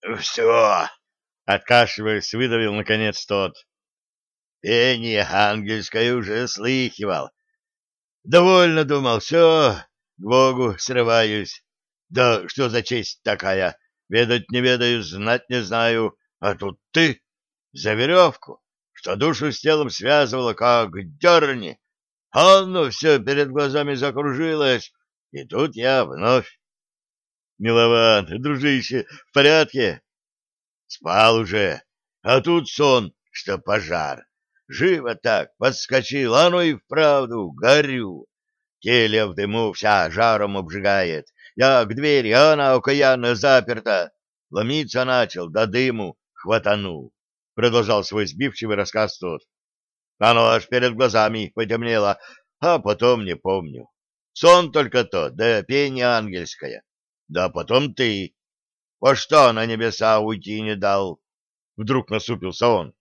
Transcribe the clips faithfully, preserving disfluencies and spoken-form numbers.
— Все, — откашливаясь, выдавил наконец тот. — Пение ангельское уже слыхивал. Довольно думал, все, к Богу срываюсь. Да что за честь такая? Ведать не ведаю, знать не знаю. А тут ты за веревку, что душу с телом связывала, как дерни. А ну все перед глазами закружилось, и тут я вновь. — Милован, дружище, в порядке? — Спал уже, а тут сон, что пожар. Живо так, подскочил, а ну и вправду горю. Келья в дыму вся жаром обжигает. Я к двери, а она окаянно заперта. Ломиться начал, да дыму хватанул. Продолжал свой сбивчивый рассказ тот. Оно аж перед глазами потемнело, а потом не помню. Сон только то, да пение ангельское. Да потом ты. По что на небеса уйти не дал? Вдруг насупился он.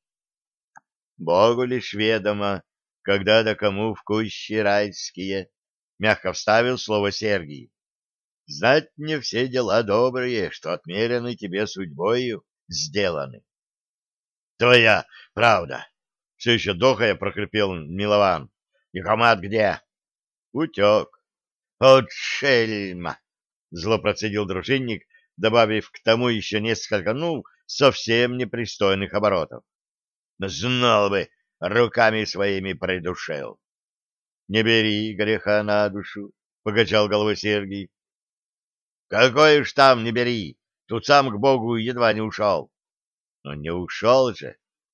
Богу лишь ведомо, когда да кому в кущи райские. Мягко вставил слово Сергий. Знать мне все дела добрые, что отмерены тебе судьбою, сделаны. Твоя правда. Все еще дохая прохрипел Милован. Никомат где? Утек. От шельма! Зло процедил дружинник, добавив к тому еще несколько, ну, совсем непристойных оборотов. Знал бы, руками своими придушил. Не бери греха на душу, — покачал головой Сергий. — Какой уж там не бери, тут сам к Богу едва не ушел. Но не ушел же.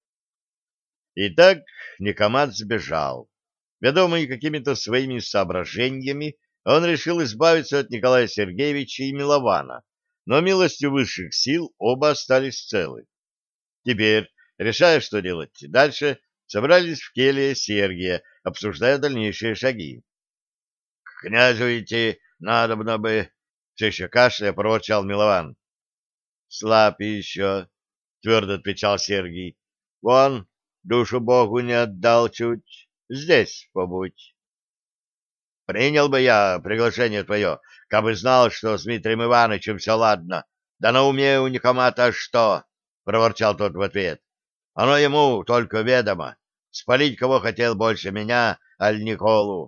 Итак, Никомат сбежал. Ведомый какими-то своими соображениями, он решил избавиться от Николая Сергеевича и Милована, но милостью высших сил оба остались целы. Теперь, решая, что делать дальше, собрались в келье Сергия, обсуждая дальнейшие шаги. — К князю идти надобно бы, — все еще кашляя проворчал Милован. — Слаб еще, — твердо отвечал Сергий. — Вон, душу Богу не отдал чуть, здесь побудь. — Принял бы я приглашение твое, кабы знал, что с Дмитрием Ивановичем все ладно. Да на уме у Никомата что? — проворчал тот в ответ. — Оно ему только ведомо. Спалить кого хотел больше меня, аль Николу.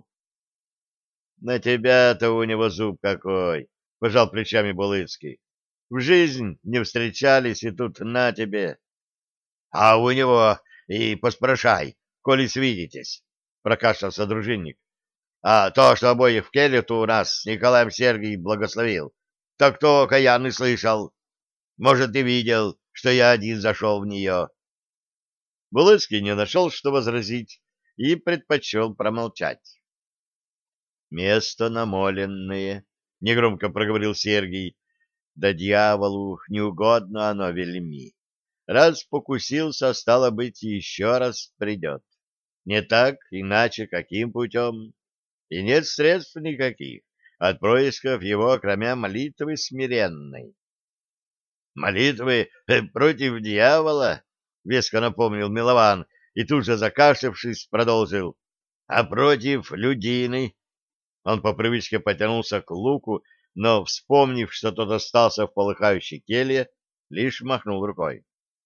— На тебя-то у него зуб какой! — пожал плечами Булыцкий. — В жизнь не встречались, и тут на тебе. — А у него и поспрашай, коли свидитесь, — прокашлялся дружинник. — А то, что обоих в келью-то у нас с Николаем Сергий благословил, так то окаянный слышал. Может, и видел, что я один зашел в нее. Булыцкий не нашел, что возразить, и предпочел промолчать. — Место намоленное, — негромко проговорил Сергий, — да дьяволу не угодно оно вельми. Раз покусился, стало быть, еще раз придет. Не так, иначе каким путем? И нет средств никаких от происков его, кроме молитвы смиренной. — Молитвы э, против дьявола? — веско напомнил Милован, и тут же, закашлявшись, продолжил. — А против людины? Он по привычке потянулся к луку, но, вспомнив, что тот остался в полыхающей келье, лишь махнул рукой.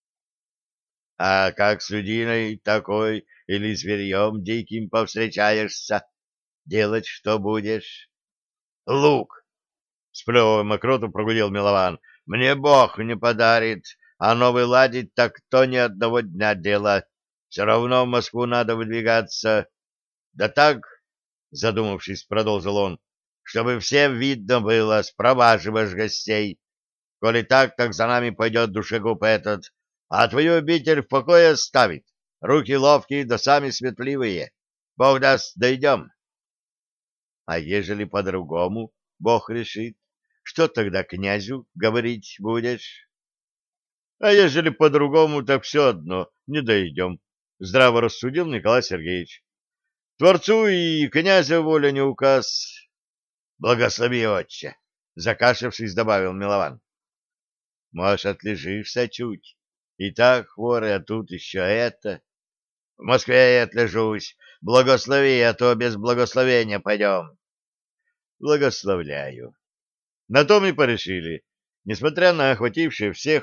— А как с людиной такой или зверьем диким повстречаешься, делать что будешь? — Лук! — сплевывая мокроту, прогудел Милован. — Мне Бог не подарит, а новый ладить так то ни одного дня дело. Все равно в Москву надо выдвигаться. Да так, — задумавшись, продолжил он, — чтобы всем видно было, спроваживаешь гостей. Коли так, так за нами пойдет душегуб этот, а твою обитель в покое оставит. Руки ловкие, да сами светливые. Бог даст, дойдем. — А ежели по-другому Бог решит, что тогда князю говорить будешь? — А ежели по-другому, так все одно, не дойдем, — здраво рассудил Николай Сергеевич. — Творцу и князя воля не указ. — Благослови, отче! — закашлявшись, добавил Милован. — Может, отлежишься чуть? И так хворый, а тут еще это. — В Москве я отлежусь. Благослови, а то без благословения пойдем. — Благословляю. На том и порешили. Несмотря на охватившее всех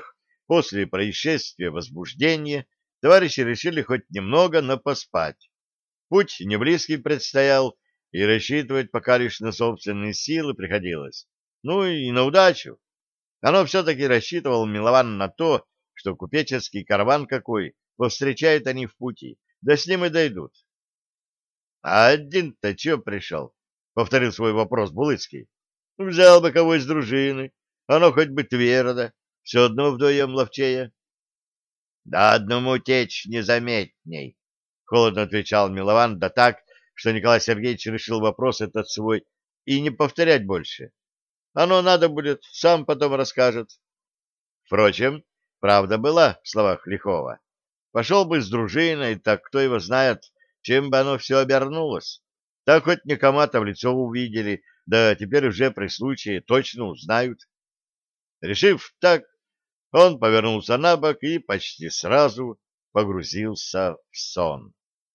после происшествия возбуждения товарищи решили хоть немного, но поспать. Путь неблизкий предстоял, и рассчитывать пока лишь на собственные силы приходилось. Ну и на удачу. Оно все-таки рассчитывал Милован на то, что купеческий караван какой повстречают они в пути, да с ним и дойдут. — А один-то че пришел? — повторил свой вопрос Булыцкий. — Взял бы кого из дружины, оно хоть бы твердо, все одно вдвоем ловчее. — Да одному течь незаметней, — холодно отвечал Милован, да так, что Николай Сергеевич решил вопрос этот свой и не повторять больше. Оно надо будет, сам потом расскажет. Впрочем, правда была в словах Лихова. Пошел бы с дружиной, так кто его знает, чем бы оно все обернулось. Так хоть никому-то в лицо увидели, да теперь уже при случае точно узнают. Решив так, он повернулся на бок и почти сразу погрузился в сон.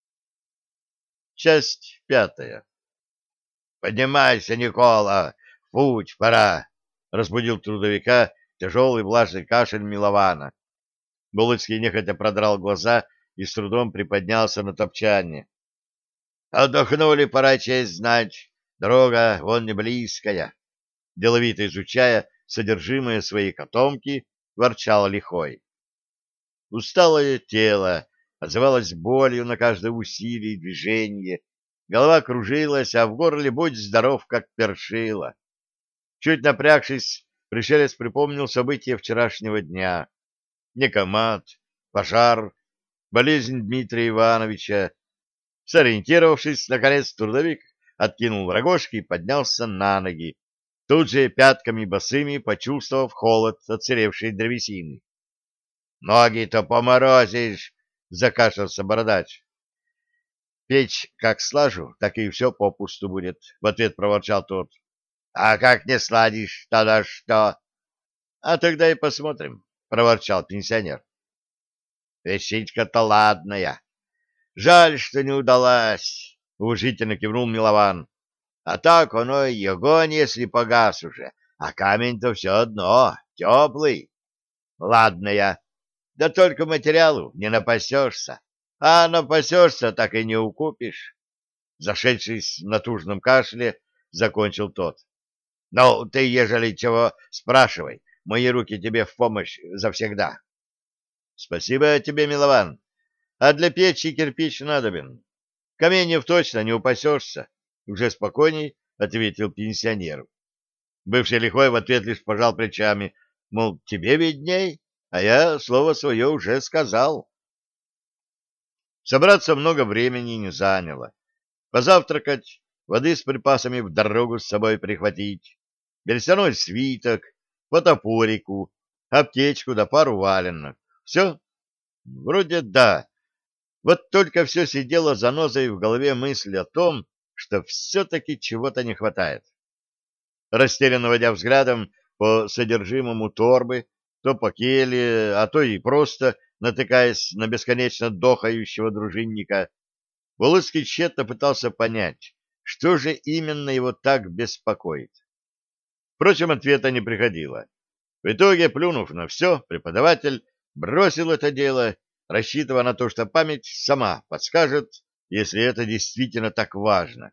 Часть пятая. «Поднимайся, Никола! В путь пора!» — разбудил трудовика тяжелый влажный кашель Милована. Булыцкий нехотя продрал глаза и с трудом приподнялся на топчане. «Отдохнули, пора честь знать. Дорога вон не близкая». Деловито изучая содержимое своей котомки, ворчал Лихой. Усталое тело отзывалось болью на каждое усилие и движение. Голова кружилась, а в горле будь здоров, как першило. Чуть напрягшись, пришелец припомнил события вчерашнего дня. Некомат, пожар, болезнь Дмитрия Ивановича. Сориентировавшись, наконец, трудовик откинул рогожки и поднялся на ноги, тут же пятками босыми почувствовав холод отсыревшей древесины. — Ноги-то поморозишь! — закашлялся бородач. — Печь как слажу, так и все попусту будет, — в ответ проворчал тот. — А как не сладишь, тогда что? — А тогда и посмотрим, — проворчал пенсионер. — Вещичка-то ладная. Жаль, что не удалась, — уважительно кивнул Милован. — А так оно и огонь, если погас уже, а камень-то все одно, теплый. Ладная, да только материалу не напасешься, а напасешься, так и не укупишь. Зашедшись в натужном кашле, закончил тот. — Ну, ты, ежели чего, спрашивай, мои руки тебе в помощь завсегда. — Спасибо тебе, Милован. А для печи кирпич надобен. Каменьев точно не упасешься, — уже спокойней ответил пенсионер. Бывший лихой в ответ лишь пожал плечами, мол, тебе видней, а я слово свое уже сказал. Собраться много времени не заняло. Позавтракать, воды с припасами в дорогу с собой прихватить, берестяной свиток, по топорику, аптечку да пару валенок. Все? Вроде да. Вот только все сидело занозой в голове мысль о том, что все-таки чего-то не хватает. Растерянно водя взглядом по содержимому торбы, то по келье, а то и просто натыкаясь на бесконечно дохающего дружинника, Володский тщетно пытался понять, что же именно его так беспокоит. Впрочем, ответа не приходило. В итоге, плюнув на все, преподаватель бросил это дело, рассчитывая на то, что память сама подскажет, если это действительно так важно.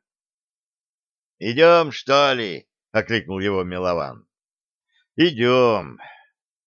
«Идем, что ли?» — окликнул его Милован. «Идем»,